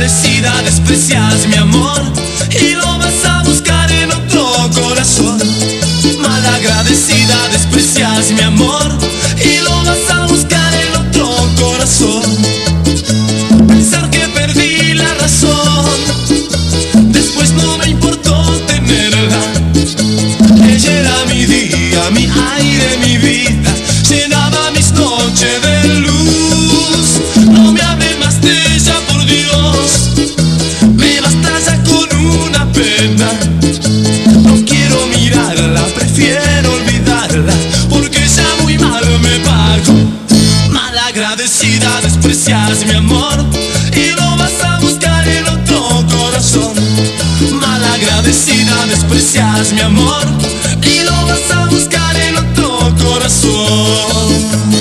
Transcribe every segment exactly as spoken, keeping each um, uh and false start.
Malagradecida, desprecias mi amor y lo vas a buscar en otro corazón. Malagradecida, desprecias mi amor y lo vas a buscar en otro corazón. Pensar que perdí la razón, después no me importó tenerla. Ella era mi día, mi aire, mi vida, llenaba mis noches de luz. No me hable más de ella, por Dios, me basta ya con una pena. No quiero mirarla, prefiero olvidarla, porque ya muy mal me pago. Malagradecida, desprecias mi amor y lo vas a buscar en otro corazón. Malagradecida, desprecias mi amor y lo vas a buscar en otro corazón.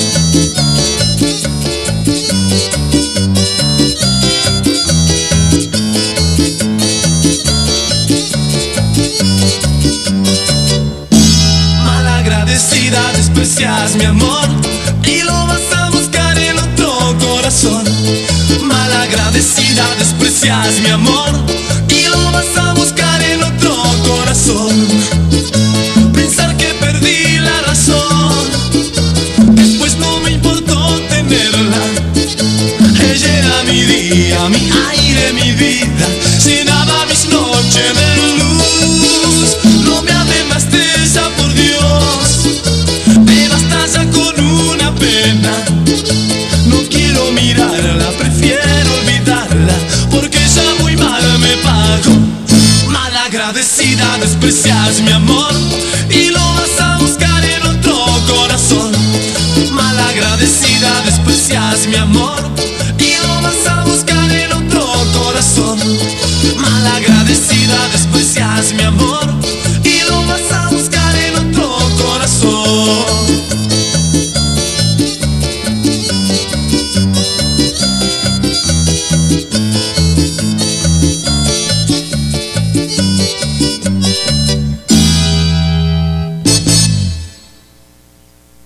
Malagradecida, desprecias mi amor y lo vas a buscar en otro corazón. Malagradecida, desprecias mi amor y lo vas a buscar en otro corazón. Pensar que perdí la razón, después no me importó tenerla. Ella era mi día, mi aire, mi vida, llenaba mis noches de luz. No me hable más de ella, por Dios, me basta ya con una pena. No quiero mirarla, prefiero olvidarla, porque ya muy mal me pago. Malagradecida, desprecias mi amor y lo vas a buscar en otro corazón. Malagradecida, desprecias mi amor y lo vas a buscar en otro corazón. Malagradecida, desprecias mi amor